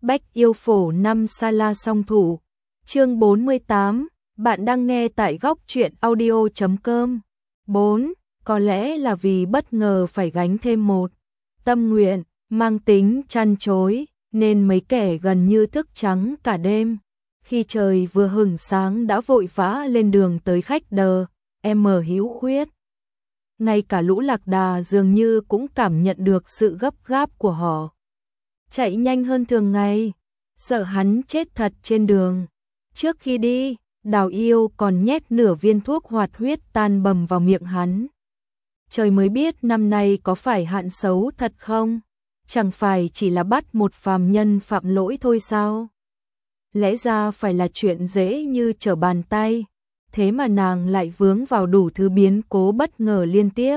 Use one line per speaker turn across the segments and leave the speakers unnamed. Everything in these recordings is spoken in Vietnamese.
Bách yêu phổ 5 Sala song thủ. Chương 48, bạn đang nghe tại góc truyện audio.com. 4. Có lẽ là vì bất ngờ phải gánh thêm một tâm nguyện, mang tính chăn chối, nên mấy kẻ gần như thức trắng cả đêm. Khi trời vừa hửng sáng đã vội vã lên đường tới khách đờ, Hữu Khuyết. Ngay cả lũ lạc đà dường như cũng cảm nhận được sự gấp gáp của họ. Chạy nhanh hơn thường ngày, sợ hắn chết thật trên đường. Trước khi đi, Đào Yêu còn nhét nửa viên thuốc hoạt huyết tan bầm vào miệng hắn. Trời mới biết năm nay có phải hạn xấu thật không? Chẳng phải chỉ là bắt một phàm nhân phạm lỗi thôi sao? Lẽ ra phải là chuyện dễ như trở bàn tay, thế mà nàng lại vướng vào đủ thứ biến cố bất ngờ liên tiếp.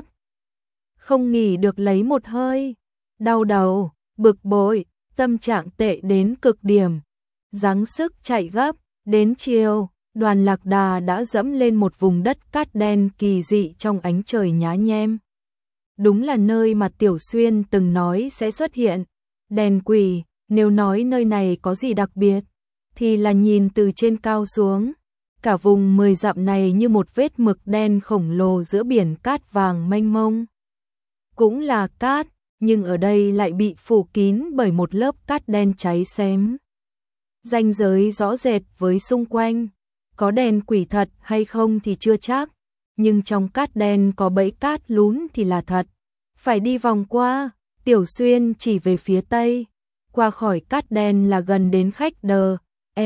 Không nghỉ được lấy một hơi, đau đầu, bực bội, tâm trạng tệ đến cực điểm. Giáng sức chạy gấp, đến chiều, đoàn lạc đà đã dẫm lên một vùng đất cát đen kỳ dị trong ánh trời nhá nhem. Đúng là nơi mà Tiểu Xuyên từng nói sẽ xuất hiện. Đèn quỷ, nếu nói nơi này có gì đặc biệt, thì là nhìn từ trên cao xuống. Cả vùng 10 dặm này như một vết mực đen khổng lồ giữa biển cát vàng mênh mông. Cũng là cát, nhưng ở đây lại bị phủ kín bởi một lớp cát đen cháy xém. Ranh giới rõ rệt với xung quanh, có đèn quỷ thật hay không thì chưa chắc, nhưng trong cát đen có bẫy cát lún thì là thật. Phải đi vòng qua, Tiểu Xuyên chỉ về phía tây, qua khỏi cát đen là gần đến khách đờ,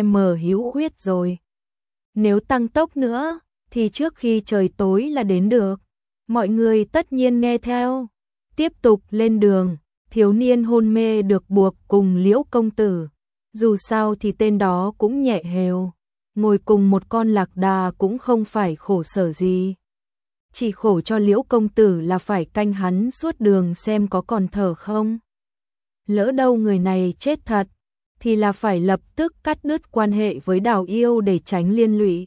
Hữu Khuyết rồi. Nếu tăng tốc nữa, thì trước khi trời tối là đến được. Mọi người tất nhiên nghe theo. Tiếp tục lên đường, thiếu niên hôn mê được buộc cùng Liễu công tử. Dù sao thì tên đó cũng nhẹ hều, ngồi cùng một con lạc đà cũng không phải khổ sở gì. Chỉ khổ cho Liễu công tử là phải canh hắn suốt đường xem có còn thở không. Lỡ đâu người này chết thật, thì là phải lập tức cắt đứt quan hệ với Đào Yêu để tránh liên lụy.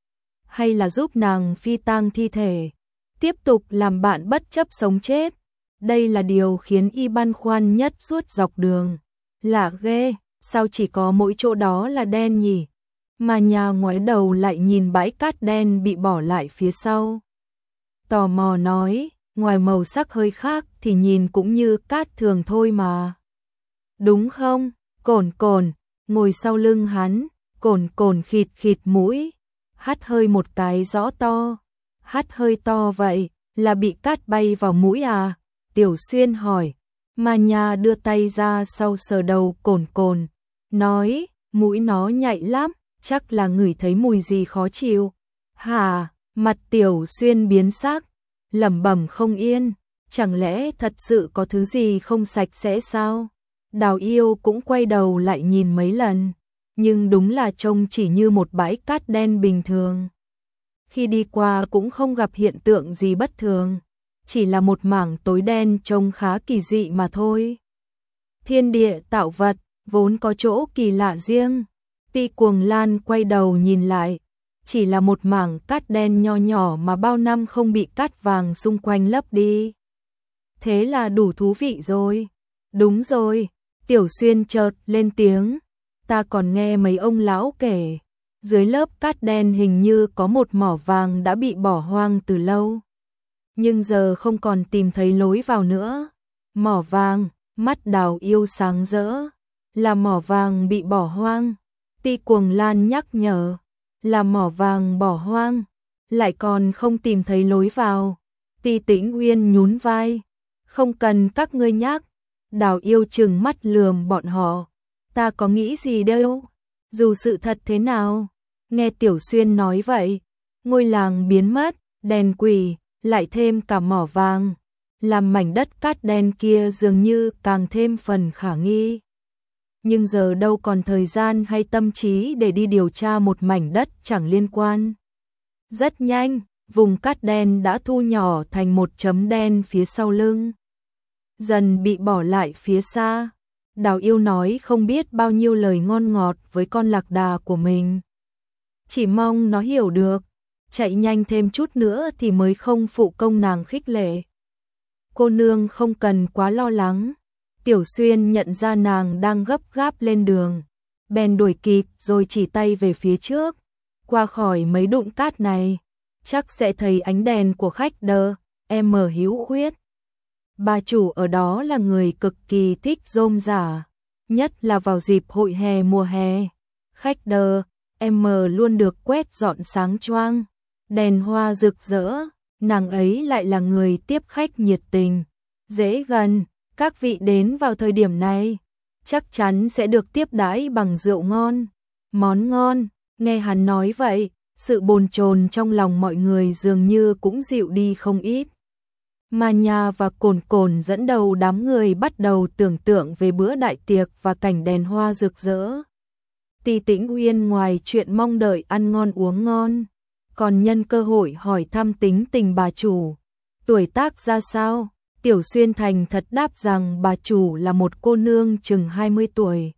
Hay là giúp nàng phi tang thi thể, tiếp tục làm bạn bất chấp sống chết. Đây là điều khiến y băn khoăn nhất suốt dọc đường. Lạ ghê, sao chỉ có mỗi chỗ đó là đen nhỉ? Mà nhà ngoái đầu lại nhìn bãi cát đen bị bỏ lại phía sau. Tò mò nói, ngoài màu sắc hơi khác thì nhìn cũng như cát thường thôi mà. Đúng không? Cồn cồn, ngồi sau lưng hắn, cồn cồn khịt khịt mũi, hắt hơi một cái rõ to. Hắt hơi to vậy, là bị cát bay vào mũi à? Tiểu Xuyên hỏi. Mà nhà đưa tay ra sau sờ đầu cồn cồn, nói, mũi nó nhạy lắm, chắc là ngửi thấy mùi gì khó chịu. Hả? Mặt Tiểu Xuyên biến sắc, lẩm bẩm không yên, chẳng lẽ thật sự có thứ gì không sạch sẽ sao? Đào Yêu cũng quay đầu lại nhìn mấy lần, nhưng đúng là trông chỉ như một bãi cát đen bình thường. Khi đi qua cũng không gặp hiện tượng gì bất thường, chỉ là một mảng tối đen trông khá kỳ dị mà thôi. Thiên địa tạo vật, vốn có chỗ kỳ lạ riêng. Ti Cuồng Lan quay đầu nhìn lại, chỉ là một mảng cát đen nho nhỏ mà bao năm không bị cát vàng xung quanh lấp đi. Thế là đủ thú vị rồi. Đúng rồi, Tiểu Xuyên chợt lên tiếng, ta còn nghe mấy ông lão kể, dưới lớp cát đen hình như có một mỏ vàng đã bị bỏ hoang từ lâu. Nhưng giờ không còn tìm thấy lối vào nữa. Mỏ vàng, mắt Đào Yêu sáng rỡ, là mỏ vàng bị bỏ hoang. Ti Cuồng Lan nhắc nhở, là mỏ vàng bỏ hoang, lại còn không tìm thấy lối vào. Ti Tĩnh Uyên nhún vai, không cần các ngươi nhắc. Đào Yêu trừng mắt lườm bọn họ, ta có nghĩ gì đâu, dù sự thật thế nào. Nghe Tiểu Xuyên nói vậy, ngôi làng biến mất, đèn quỷ, lại thêm cả mỏ vàng, làm mảnh đất cát đen kia dường như càng thêm phần khả nghi. Nhưng giờ đâu còn thời gian hay tâm trí để đi điều tra một mảnh đất chẳng liên quan. Rất nhanh, vùng cát đen đã thu nhỏ thành một chấm đen phía sau lưng, dần bị bỏ lại phía xa. Đào Yêu nói không biết bao nhiêu lời ngon ngọt với con lạc đà của mình, chỉ mong nó hiểu được, chạy nhanh thêm chút nữa thì mới không phụ công nàng khích lệ. Cô nương không cần quá lo lắng, Tiểu Xuyên nhận ra nàng đang gấp gáp lên đường, bèn đuổi kịp rồi chỉ tay về phía trước. Qua khỏi mấy đụng cát này, chắc sẽ thấy ánh đèn của khách đờ, em Hữu Khuyết. Bà chủ ở đó là người cực kỳ thích rôm rả, nhất là vào dịp hội hè mùa hè. Khách đờ, em luôn được quét dọn sáng choang, đèn hoa rực rỡ, nàng ấy lại là người tiếp khách nhiệt tình, dễ gần. Các vị đến vào thời điểm này, chắc chắn sẽ được tiếp đãi bằng rượu ngon, món ngon. Nghe hắn nói vậy, sự bồn chồn trong lòng mọi người dường như cũng dịu đi không ít. Mà Nha và Cồn Cồn dẫn đầu đám người bắt đầu tưởng tượng về bữa đại tiệc và cảnh đèn hoa rực rỡ. Ti Tĩnh Uyên ngoài chuyện mong đợi ăn ngon uống ngon, còn nhân cơ hội hỏi thăm tính tình bà chủ, tuổi tác ra sao. Tiểu Xuyên thành thật đáp rằng bà chủ là một cô nương chừng 20 tuổi.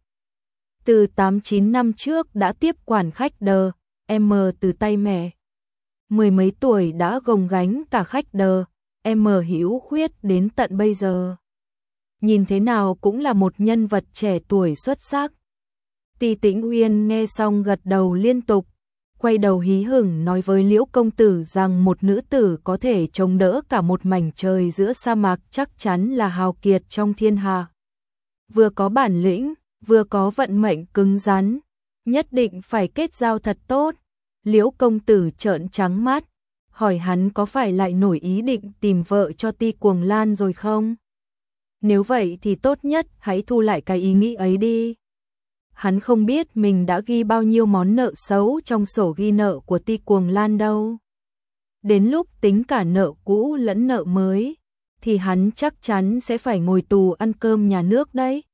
Từ 8-9 năm trước đã tiếp quản khách đờ, em từ tay mẹ. Mười mấy tuổi đã gồng gánh cả khách đờ, em Hữu Khuyết đến tận bây giờ. Nhìn thế nào cũng là một nhân vật trẻ tuổi xuất sắc. Ti Tĩnh Uyên nghe xong gật đầu liên tục, quay đầu hí hửng nói với Liễu công tử rằng một nữ tử có thể chống đỡ cả một mảnh trời giữa sa mạc chắc chắn là hào kiệt trong thiên hạ. Vừa có bản lĩnh, vừa có vận mệnh cứng rắn, nhất định phải kết giao thật tốt. Liễu công tử trợn trắng mắt, hỏi hắn có phải lại nổi ý định tìm vợ cho Ti Cuồng Lan rồi không? Nếu vậy thì tốt nhất hãy thu lại cái ý nghĩ ấy đi. Hắn không biết mình đã ghi bao nhiêu món nợ xấu trong sổ ghi nợ của Ti Cuồng Lan đâu. Đến lúc tính cả nợ cũ lẫn nợ mới, thì hắn chắc chắn sẽ phải ngồi tù ăn cơm nhà nước đấy.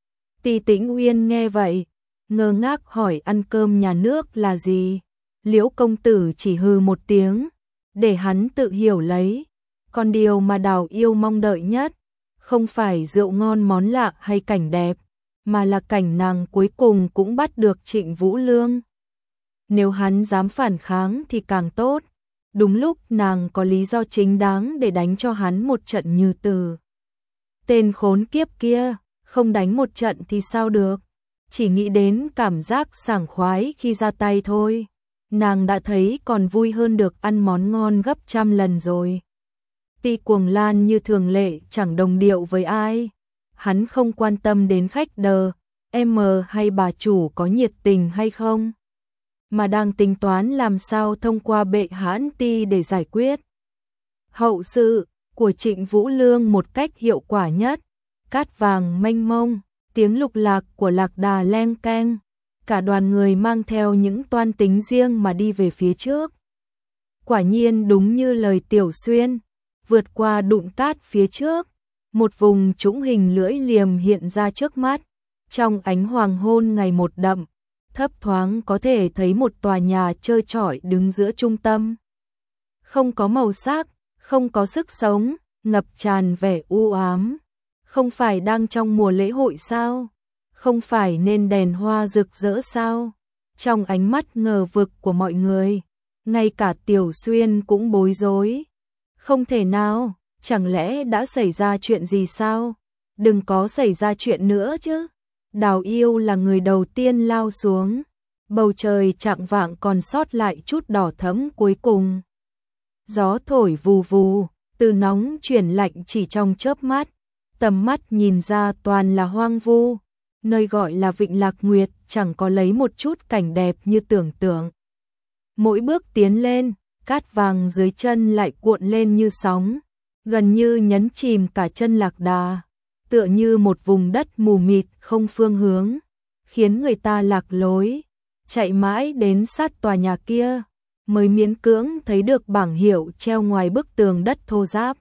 Ti Tĩnh Uyên nghe vậy, ngơ ngác hỏi ăn cơm nhà nước là gì. Liễu công tử chỉ hừ một tiếng, để hắn tự hiểu lấy. Còn điều mà Đào yêu mong đợi nhất, không phải rượu ngon món lạ hay cảnh đẹp, mà là cảnh nàng cuối cùng cũng bắt được Trịnh Vũ Lương. Nếu hắn dám phản kháng thì càng tốt, đúng lúc nàng có lý do chính đáng để đánh cho hắn một trận như từ. Tên khốn kiếp kia, không đánh một trận thì sao được, chỉ nghĩ đến cảm giác sảng khoái khi ra tay thôi, nàng đã thấy còn vui hơn được ăn món ngon gấp trăm lần rồi. Ti Cuồng Lan như thường lệ chẳng đồng điệu với ai. Hắn không quan tâm đến khách đờ, em hay bà chủ có nhiệt tình hay không, mà đang tính toán làm sao thông qua bệ hãn Ti để giải quyết hậu sự của Trịnh Vũ Lương một cách hiệu quả nhất. Cát vàng mênh mông, tiếng lục lạc của lạc đà leng keng, cả đoàn người mang theo những toan tính riêng mà đi về phía trước. Quả nhiên đúng như lời Tiểu Xuyên, vượt qua đụng cát phía trước, một vùng trũng hình lưỡi liềm hiện ra trước mắt. Trong ánh hoàng hôn ngày một đậm, thấp thoáng có thể thấy một tòa nhà trơ trọi đứng giữa trung tâm. Không có màu sắc, không có sức sống, ngập tràn vẻ u ám. Không phải đang trong mùa lễ hội sao? Không phải nên đèn hoa rực rỡ sao? Trong ánh mắt ngờ vực của mọi người, ngay cả Tiểu Xuyên cũng bối rối. Không thể nào, chẳng lẽ đã xảy ra chuyện gì sao? Đừng có xảy ra chuyện nữa chứ. Đào Yêu là người đầu tiên lao xuống. Bầu trời chạng vạng còn sót lại chút đỏ thẫm cuối cùng. Gió thổi vù vù, từ nóng chuyển lạnh chỉ trong chớp mắt. Tầm mắt nhìn ra toàn là hoang vu. Nơi gọi là Vịnh Lạc Nguyệt chẳng có lấy một chút cảnh đẹp như tưởng tượng. Mỗi bước tiến lên, cát vàng dưới chân lại cuộn lên như sóng, gần như nhấn chìm cả chân lạc đà, tựa như một vùng đất mù mịt không phương hướng, khiến người ta lạc lối, chạy mãi đến sát tòa nhà kia, mới miễn cưỡng thấy được bảng hiệu treo ngoài bức tường đất thô ráp.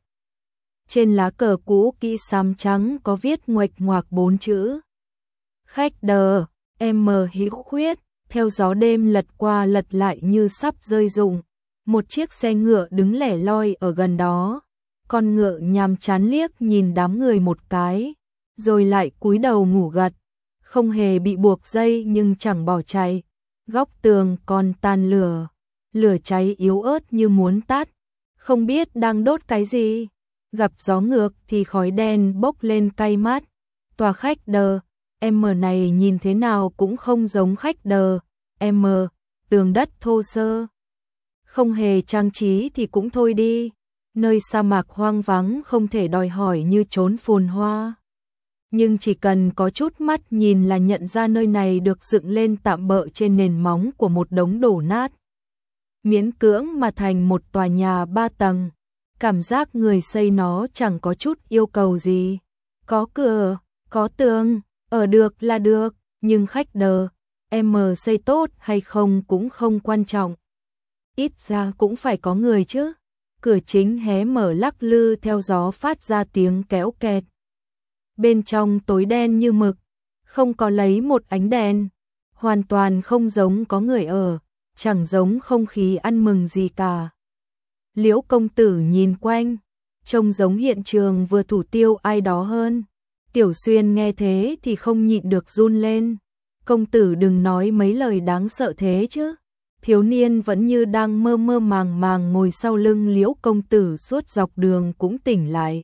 Trên lá cờ cũ kỹ xám trắng có viết nguệch ngoạc 4 chữ. Khách đờ, em Hữu Khuyết, theo gió đêm lật qua lật lại như sắp rơi rụng. Một chiếc xe ngựa đứng lẻ loi ở gần đó. Con ngựa nhàm chán liếc nhìn đám người một cái, rồi lại cúi đầu ngủ gật. Không hề bị buộc dây nhưng chẳng bỏ chạy. Góc tường còn tàn lửa, lửa cháy yếu ớt như muốn tắt. Không biết đang đốt cái gì. Gặp gió ngược thì khói đen bốc lên cay mắt. Tòa khách đờ, M này nhìn thế nào cũng không giống khách đờ, M, tường đất thô sơ. Không hề trang trí thì cũng thôi đi, nơi sa mạc hoang vắng không thể đòi hỏi như chốn phồn hoa. Nhưng chỉ cần có chút mắt nhìn là nhận ra nơi này được dựng lên tạm bợ trên nền móng của một đống đổ nát. Miễn cưỡng mà thành một tòa nhà 3 tầng, cảm giác người xây nó chẳng có chút yêu cầu gì. Có cửa, có tường, ở được là được, nhưng khách đờ, M xây tốt hay không cũng không quan trọng. Ít ra cũng phải có người chứ. Cửa chính hé mở lắc lư theo gió phát ra tiếng kéo kẹt. Bên trong tối đen như mực, không có lấy một ánh đèn, hoàn toàn không giống có người ở, chẳng giống không khí ăn mừng gì cả. Liễu công tử nhìn quanh, trông giống hiện trường vừa thủ tiêu ai đó hơn. Tiểu Xuyên nghe thế thì không nhịn được run lên. Công tử đừng nói mấy lời đáng sợ thế chứ. Thiếu niên vẫn như đang mơ mơ màng màng ngồi sau lưng Liễu công tử suốt dọc đường cũng tỉnh lại.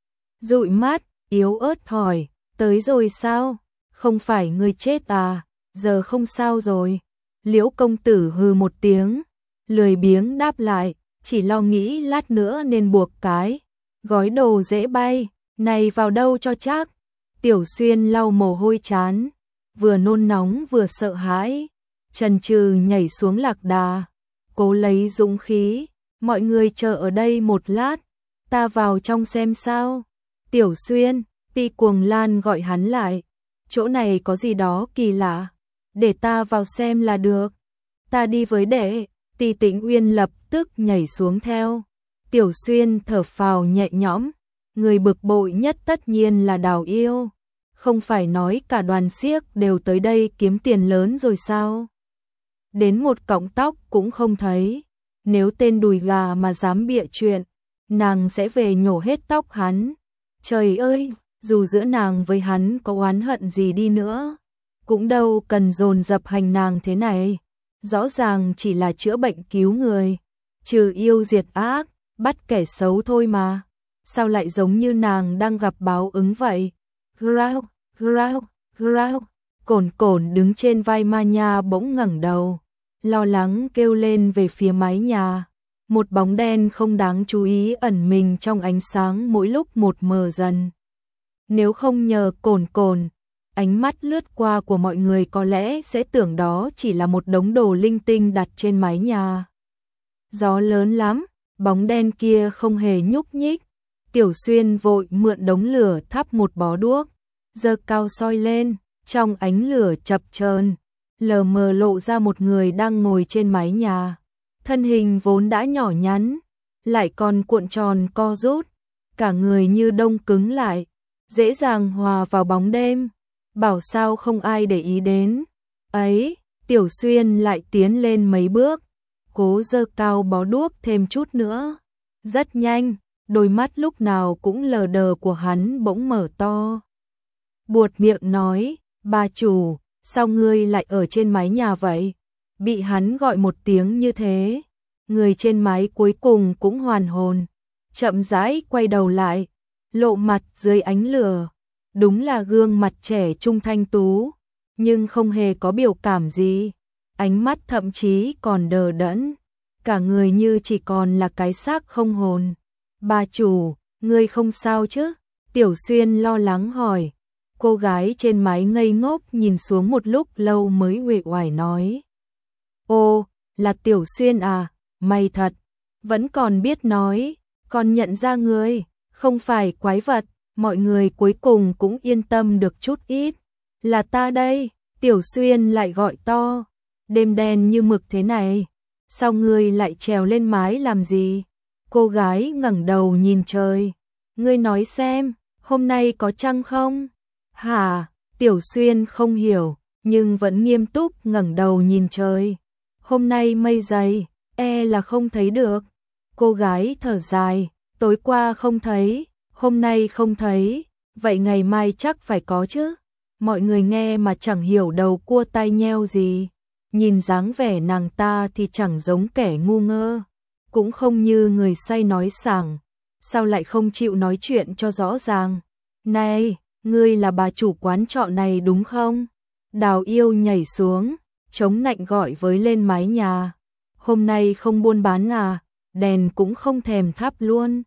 Dụi mắt, yếu ớt hỏi, tới rồi sao? Không phải ngươi chết à, giờ không sao rồi. Liễu công tử hừ một tiếng, lười biếng đáp lại, chỉ lo nghĩ lát nữa nên buộc cái gói đồ dễ bay, này vào đâu cho chắc. Tiểu Xuyên lau mồ hôi trán, vừa nôn nóng vừa sợ hãi, chần chừ nhảy xuống lạc đà, cố lấy dũng khí, mọi người chờ ở đây một lát, ta vào trong xem sao. Tiểu Xuyên, Ti Cuồng Lan gọi hắn lại, chỗ này có gì đó kỳ lạ, để ta vào xem là được. Ta đi với đệ. Ti Tĩnh Uyên lập tức nhảy xuống theo. Tiểu Xuyên thở phào nhẹ nhõm, người bực bội nhất tất nhiên là Đào Yêu. Không phải nói cả đoàn xiếc đều tới đây kiếm tiền lớn rồi sao? Đến một cọng tóc cũng không thấy. Nếu tên đùi gà mà dám bịa chuyện, nàng sẽ về nhổ hết tóc hắn. Trời ơi, dù giữa nàng với hắn có oán hận gì đi nữa, cũng đâu cần dồn dập hành nàng thế này. Rõ ràng chỉ là chữa bệnh cứu người, trừ yêu diệt ác, bắt kẻ xấu thôi mà. Sao lại giống như nàng đang gặp báo ứng vậy? Grau, grau, grau. Cồn Cồn đứng trên vai Ma Nha bỗng ngẩng đầu, lo lắng kêu lên về phía mái nhà. Một bóng đen không đáng chú ý ẩn mình trong ánh sáng mỗi lúc một mờ dần. Nếu không nhờ Cồn Cồn, ánh mắt lướt qua của mọi người có lẽ sẽ tưởng đó chỉ là một đống đồ linh tinh đặt trên mái nhà. Gió lớn lắm, bóng đen kia không hề nhúc nhích. Tiểu Xuyên vội mượn đống lửa thắp một bó đuốc, giơ cao soi lên, trong ánh lửa chập chờn, lờ mờ lộ ra một người đang ngồi trên mái nhà. Thân hình vốn đã nhỏ nhắn, lại còn cuộn tròn co rút, cả người như đông cứng lại, dễ dàng hòa vào bóng đêm. Bảo sao không ai để ý đến. Ấy, Tiểu Xuyên lại tiến lên mấy bước, cố giơ cao bó đuốc thêm chút nữa. Rất nhanh, đôi mắt lúc nào cũng lờ đờ của hắn bỗng mở to. Buột miệng nói, bà chủ, sao ngươi lại ở trên mái nhà vậy? Bị hắn gọi một tiếng như thế, người trên mái cuối cùng cũng hoàn hồn, chậm rãi quay đầu lại, lộ mặt dưới ánh lửa. Đúng là gương mặt trẻ trung thanh tú, nhưng không hề có biểu cảm gì, ánh mắt thậm chí còn đờ đẫn, cả người như chỉ còn là cái xác không hồn. Bà chủ, ngươi không sao chứ? Tiểu Xuyên lo lắng hỏi. Cô gái trên mái ngây ngốc nhìn xuống một lúc lâu mới uể oải nói. Ô, là Tiểu Xuyên à, may thật, vẫn còn biết nói, còn nhận ra ngươi, không phải quái vật. Mọi người cuối cùng cũng yên tâm được chút ít. Là ta đây, Tiểu Xuyên lại gọi to. Đêm đen như mực thế này, sao ngươi lại trèo lên mái làm gì? Cô gái ngẩng đầu nhìn trời. Ngươi nói xem, hôm nay có trăng không? Hả? Tiểu Xuyên không hiểu, nhưng vẫn nghiêm túc ngẩng đầu nhìn trời. Hôm nay mây dày, là không thấy được. Cô gái thở dài, tối qua không thấy. Hôm nay không thấy, vậy ngày mai chắc phải có chứ. Mọi người nghe mà chẳng hiểu đầu cua tai nheo gì. Nhìn dáng vẻ nàng ta thì chẳng giống kẻ ngu ngơ, cũng không như người say nói sảng. Sao lại không chịu nói chuyện cho rõ ràng? Này, ngươi là bà chủ quán trọ này đúng không? Đào Yêu nhảy xuống, chống nạnh gọi với lên mái nhà. Hôm nay không buôn bán à, đèn cũng không thèm thắp luôn.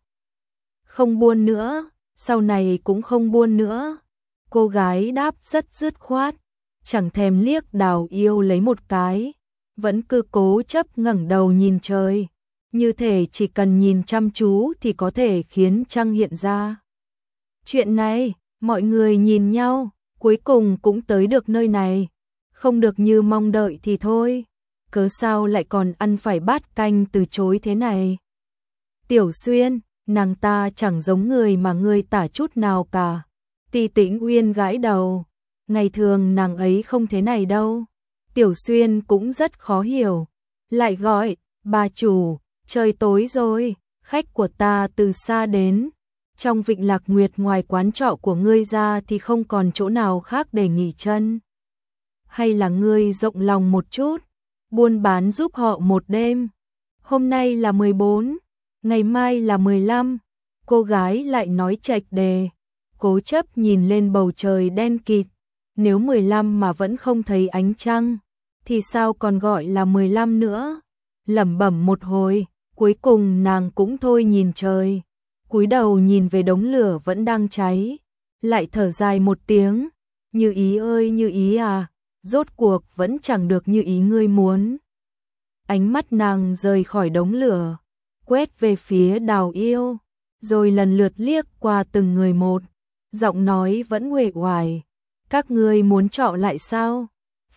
Không buôn nữa, sau này cũng không buôn nữa. Cô gái đáp rất dứt khoát, chẳng thèm liếc Đào Yêu lấy một cái, vẫn cứ cố chấp ngẩng đầu nhìn trời, như thể chỉ cần nhìn chăm chú thì có thể khiến trăng hiện ra. Chuyện này, mọi người nhìn nhau, cuối cùng cũng tới được nơi này, không được như mong đợi thì thôi, cớ sao lại còn ăn phải bát canh từ chối thế này. Tiểu Xuyên, nàng ta chẳng giống người mà ngươi tả chút nào cả. Ti Tĩnh Uyên gãi đầu, ngày thường nàng ấy không thế này đâu. Tiểu Xuyên cũng rất khó hiểu, lại gọi, bà chủ, trời tối rồi, khách của ta từ xa đến. Trong Vịnh Lạc Nguyệt ngoài quán trọ của ngươi ra thì không còn chỗ nào khác để nghỉ chân. Hay là ngươi rộng lòng một chút, buôn bán giúp họ một đêm. Hôm nay là 14, ngày mai là 15. Cô gái lại nói chệch đề, cố chấp nhìn lên bầu trời đen kịt. Nếu 15 mà vẫn không thấy ánh trăng, thì sao còn gọi là 15 nữa? Lẩm bẩm một hồi, cuối cùng nàng cũng thôi nhìn trời, cúi đầu nhìn về đống lửa vẫn đang cháy, lại thở dài một tiếng, Như Ý ơi Như Ý à, rốt cuộc vẫn chẳng được như ý ngươi muốn. Ánh mắt nàng rời khỏi đống lửa, quét về phía Đào Yêu, rồi lần lượt liếc qua từng người một, giọng nói vẫn uể oải, các ngươi muốn trọ lại sao?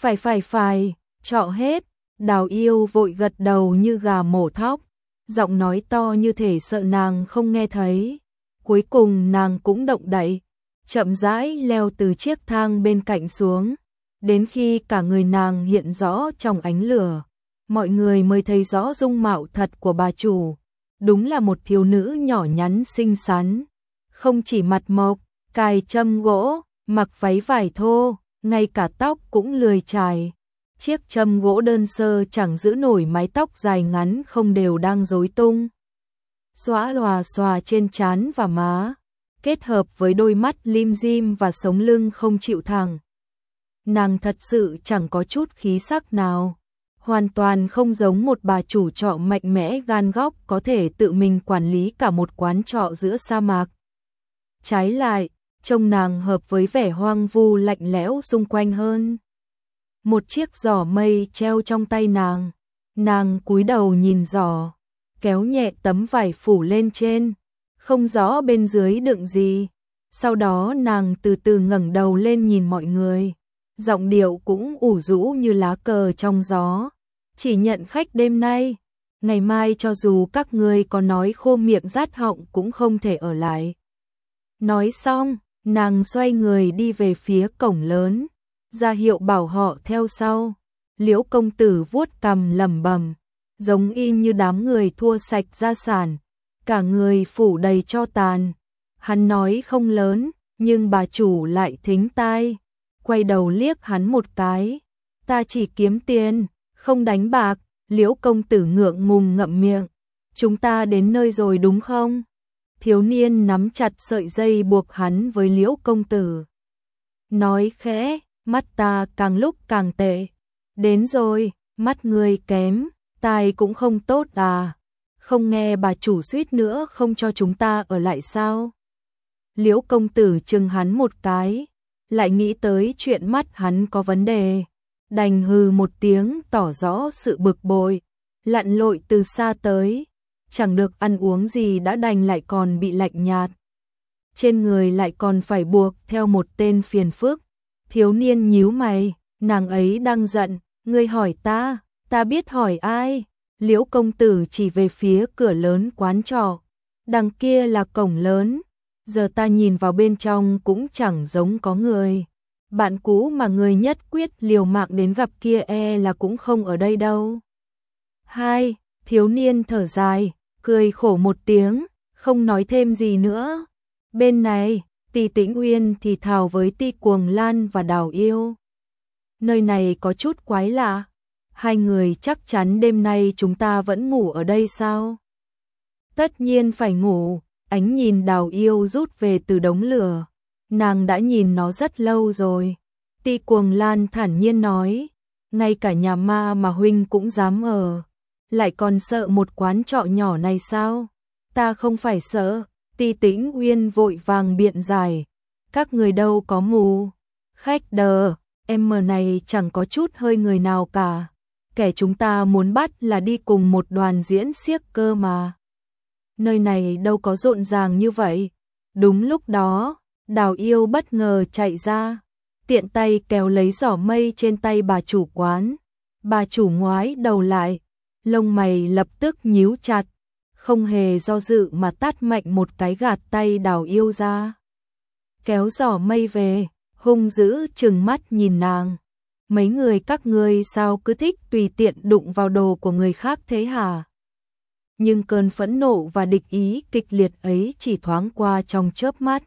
Phải, trọ hết. Đào Yêu vội gật đầu như gà mổ thóc, giọng nói to như thể sợ nàng không nghe thấy. Cuối cùng nàng cũng động đậy, chậm rãi leo từ chiếc thang bên cạnh xuống, đến khi cả người nàng hiện rõ trong ánh lửa, mọi người mới thấy rõ dung mạo thật của bà chủ. Đúng là một thiếu nữ nhỏ nhắn xinh xắn, không chỉ mặt mộc, cài châm gỗ, mặc váy vải thô, ngay cả tóc cũng lười chải. Chiếc châm gỗ đơn sơ chẳng giữ nổi mái tóc dài ngắn không đều đang rối tung, xõa lòa xòa trên trán và má, kết hợp với đôi mắt lim dim và sống lưng không chịu thẳng. Nàng thật sự chẳng có chút khí sắc nào, hoàn toàn không giống một bà chủ trọ mạnh mẽ gan góc có thể tự mình quản lý cả một quán trọ giữa sa mạc. Trái lại, trông nàng hợp với vẻ hoang vu lạnh lẽo xung quanh hơn. Một chiếc giỏ mây treo trong tay nàng cúi đầu nhìn giỏ, kéo nhẹ tấm vải phủ lên trên, không rõ bên dưới đựng gì. Sau đó nàng từ từ ngẩng đầu lên nhìn mọi người, giọng điệu cũng ủ rũ như lá cờ trong gió. Chỉ nhận khách đêm nay, ngày mai cho dù các ngươi có nói khô miệng rát họng cũng không thể ở lại. Nói xong, nàng xoay người đi về phía cổng lớn, ra hiệu bảo họ theo sau. Liễu công tử vuốt cằm lẩm bẩm, giống y như đám người thua sạch gia sản, cả người phủ đầy tro tàn. Hắn nói không lớn, nhưng bà chủ lại thính tai, quay đầu liếc hắn một cái. Ta chỉ kiếm tiền, không đánh bạc. Liễu công tử ngượng ngùng ngậm miệng. Chúng ta đến nơi rồi đúng không? Thiếu niên nắm chặt sợi dây buộc hắn với Liễu công tử, nói khẽ, mắt ta càng lúc càng tệ. Đến rồi, mắt ngươi kém, tai cũng không tốt à? Không nghe bà chủ suýt nữa không cho chúng ta ở lại sao? Liễu công tử chừng hắn một cái, lại nghĩ tới chuyện mắt hắn có vấn đề, đành hừ một tiếng tỏ rõ sự bực bội, lặn lội từ xa tới, chẳng được ăn uống gì đã đành lại còn bị lạnh nhạt. Trên người lại còn phải buộc theo một tên phiền phức. Thiếu niên nhíu mày, nàng ấy đang giận, ngươi hỏi ta biết hỏi ai? Liễu công tử chỉ về phía cửa lớn quán trọ, đằng kia là cổng lớn, giờ ta nhìn vào bên trong cũng chẳng giống có người. Bạn cũ mà người nhất quyết liều mạng đến gặp kia là cũng không ở đây đâu. Hai, thiếu niên thở dài, cười khổ một tiếng, không nói thêm gì nữa. Bên này, Ti Tĩnh Uyên thì thào với Ti Cuồng Lan và Đào Yêu. Nơi này có chút quái lạ, hai người chắc chắn đêm nay chúng ta vẫn ngủ ở đây sao? Tất nhiên phải ngủ. Ánh nhìn Đào Yêu rút về từ đống lửa, nàng đã nhìn nó rất lâu rồi. Ti Cuồng Lan thản nhiên nói, ngay cả nhà ma mà huynh cũng dám ở, lại còn sợ một quán trọ nhỏ này sao? Ta không phải sợ. Ti Tĩnh Uyên vội vàng biện giải, các người đâu có mù. Khách đờ, em mờ này chẳng có chút hơi người nào cả. Kẻ chúng ta muốn bắt là đi cùng một đoàn diễn xiếc cơ mà. Nơi này đâu có rộn ràng như vậy. Đúng lúc đó, Đào Yêu bất ngờ chạy ra, tiện tay kéo lấy giỏ mây trên tay bà chủ quán. Bà chủ ngoái đầu lại, lông mày lập tức nhíu chặt, không hề do dự mà tát mạnh một cái gạt tay Đào Yêu ra. Kéo giỏ mây về, hung dữ trừng mắt nhìn nàng. Mấy người các ngươi sao cứ thích tùy tiện đụng vào đồ của người khác thế hả? Nhưng cơn phẫn nộ và địch ý kịch liệt ấy chỉ thoáng qua trong chớp mắt.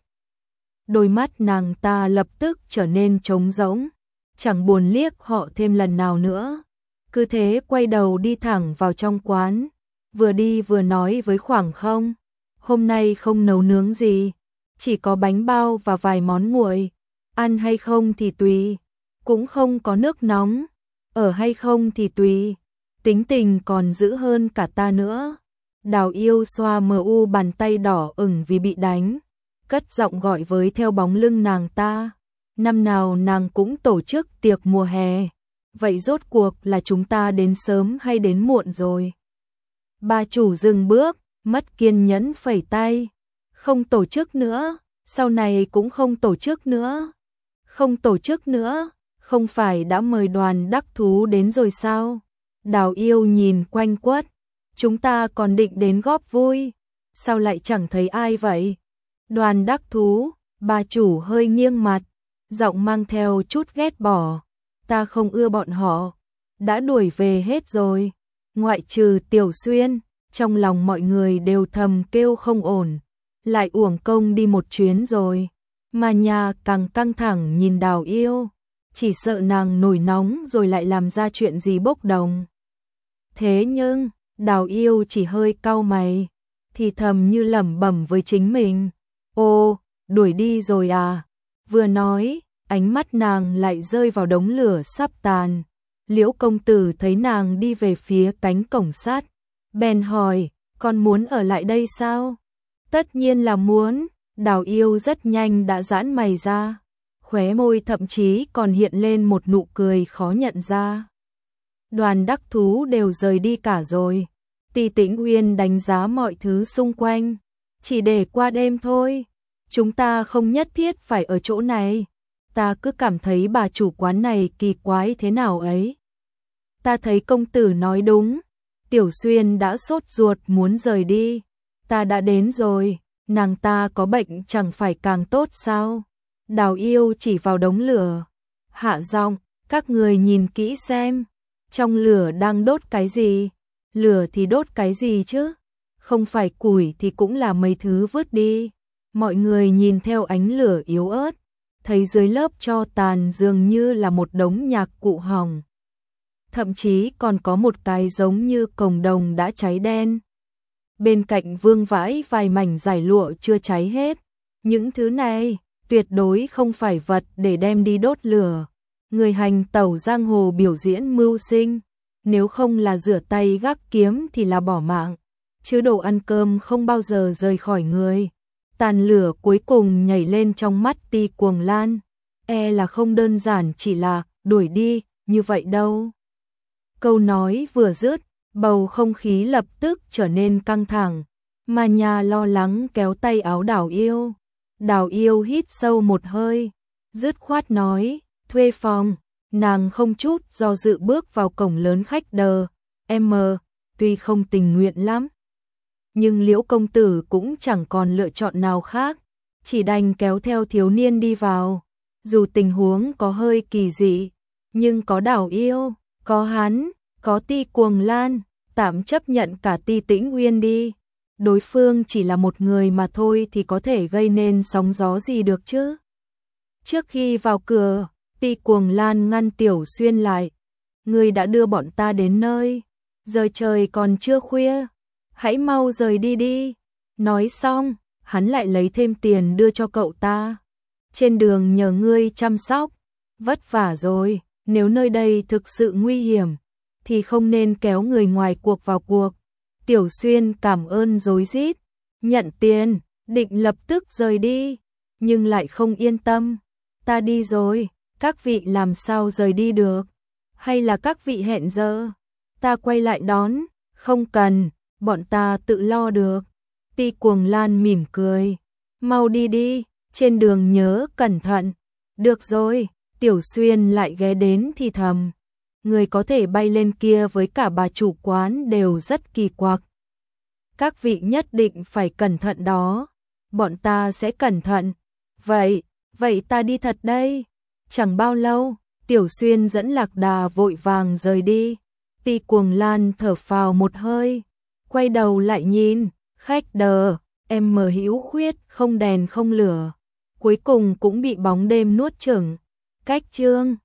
Đôi mắt nàng ta lập tức trở nên trống rỗng, chẳng buồn liếc họ thêm lần nào nữa. Cứ thế quay đầu đi thẳng vào trong quán, vừa đi vừa nói với Khoảng Không, hôm nay không nấu nướng gì, chỉ có bánh bao và vài món nguội, ăn hay không thì tùy, cũng không có nước nóng, ở hay không thì tùy, tính tình còn dữ hơn cả ta nữa. Đào Yêu xoa mờ u bàn tay đỏ ửng vì bị đánh, cất giọng gọi với theo bóng lưng nàng ta. Năm nào nàng cũng tổ chức tiệc mùa hè, vậy rốt cuộc là chúng ta đến sớm hay đến muộn rồi? Bà chủ dừng bước, mất kiên nhẫn phẩy tay. Không tổ chức nữa, sau này cũng không tổ chức nữa. Không tổ chức nữa, không phải đã mời đoàn đắc thú đến rồi sao? Đào Yêu nhìn quanh quất, chúng ta còn định đến góp vui, sao lại chẳng thấy ai vậy? Đoàn đắc thú, bà chủ hơi nghiêng mặt, giọng mang theo chút ghét bỏ. Ta không ưa bọn họ, đã đuổi về hết rồi. Ngoại trừ Tiểu Xuyên, trong lòng mọi người đều thầm kêu không ổn. Lại uổng công đi một chuyến rồi. Mà nhà càng căng thẳng nhìn Đào Yêu, chỉ sợ nàng nổi nóng rồi lại làm ra chuyện gì bốc đồng. Thế nhưng, Đào Yêu chỉ hơi cau mày, thì thầm như lẩm bẩm với chính mình. Ô, đuổi đi rồi à? Vừa nói, ánh mắt nàng lại rơi vào đống lửa sắp tàn. Liễu công tử thấy nàng đi về phía cánh cổng sắt, bèn hỏi, con muốn ở lại đây sao? Tất nhiên là muốn. Đào Yêu rất nhanh đã giãn mày ra, khóe môi thậm chí còn hiện lên một nụ cười khó nhận ra. Đoàn đắc thú đều rời đi cả rồi. Ti Tĩnh Uyên đánh giá mọi thứ xung quanh, chỉ để qua đêm thôi. Chúng ta không nhất thiết phải ở chỗ này. Ta cứ cảm thấy bà chủ quán này kỳ quái thế nào ấy. Ta thấy công tử nói đúng. Tiểu Xuyên đã sốt ruột muốn rời đi. Ta đã đến rồi, nàng ta có bệnh chẳng phải càng tốt sao? Đào Yêu chỉ vào đống lửa, hạ giọng, các người nhìn kỹ xem, trong lửa đang đốt cái gì? Lửa thì đốt cái gì chứ? Không phải củi thì cũng là mấy thứ vứt đi. Mọi người nhìn theo ánh lửa yếu ớt, thấy dưới lớp tro tàn dường như là một đống nhạc cụ hỏng. Thậm chí còn có một cái giống như cồng đồng đã cháy đen. Bên cạnh vương vãi vài mảnh giải lụa chưa cháy hết. Những thứ này tuyệt đối không phải vật để đem đi đốt lửa. Người hành tẩu giang hồ biểu diễn mưu sinh, nếu không là rửa tay gác kiếm thì là bỏ mạng, chứ đồ ăn cơm không bao giờ rời khỏi người. Tàn lửa cuối cùng nhảy lên trong mắt Ti Cuồng Lan, là không đơn giản chỉ là đuổi đi như vậy đâu. Câu nói vừa dứt, bầu không khí lập tức trở nên căng thẳng, mà nhà lo lắng kéo tay áo Đào Yêu. Đào Yêu hít sâu một hơi, dứt khoát nói, thuê phòng. Nàng không chút do dự bước vào cổng lớn khách đờ, tuy không tình nguyện lắm. Nhưng Liễu công tử cũng chẳng còn lựa chọn nào khác, chỉ đành kéo theo thiếu niên đi vào. Dù tình huống có hơi kỳ dị, nhưng có Đào Yêu, có hắn, có Ti Cuồng Lan, tạm chấp nhận cả Ti Tĩnh Uyên đi. Đối phương chỉ là một người mà thôi thì có thể gây nên sóng gió gì được chứ. Trước khi vào cửa, Ti Cuồng Lan ngăn Tiểu Xuyên lại. Ngươi đã đưa bọn ta đến nơi, giờ trời còn chưa khuya, hãy mau rời đi đi. Nói xong, hắn lại lấy thêm tiền đưa cho cậu ta. trên đường nhờ ngươi chăm sóc, vất vả rồi, nếu nơi đây thực sự nguy hiểm, thì không nên kéo người ngoài cuộc vào cuộc. Tiểu Xuyên cảm ơn rối rít, nhận tiền, định lập tức rời đi, nhưng lại không yên tâm. Ta đi rồi, các vị làm sao rời đi được? Hay là các vị hẹn giờ? Ta quay lại đón, không cần, bọn ta tự lo được. Ti Cuồng Lan mỉm cười, mau đi đi, trên đường nhớ cẩn thận. Được rồi, Tiểu Xuyên lại ghé đến thì thầm. Người có thể bay lên kia với cả bà chủ quán đều rất kỳ quặc. Các vị nhất định phải cẩn thận đó. Bọn ta sẽ cẩn thận. Vậy ta đi thật đây. Chẳng bao lâu, Tiểu Xuyên dẫn Lạc Đà vội vàng rời đi. Ti Cuồng Lan thở phào một hơi, quay đầu lại nhìn, khách đờ, em mờ hữu khuyết không đèn không lửa. Cuối cùng cũng bị bóng đêm nuốt chửng. Cách chương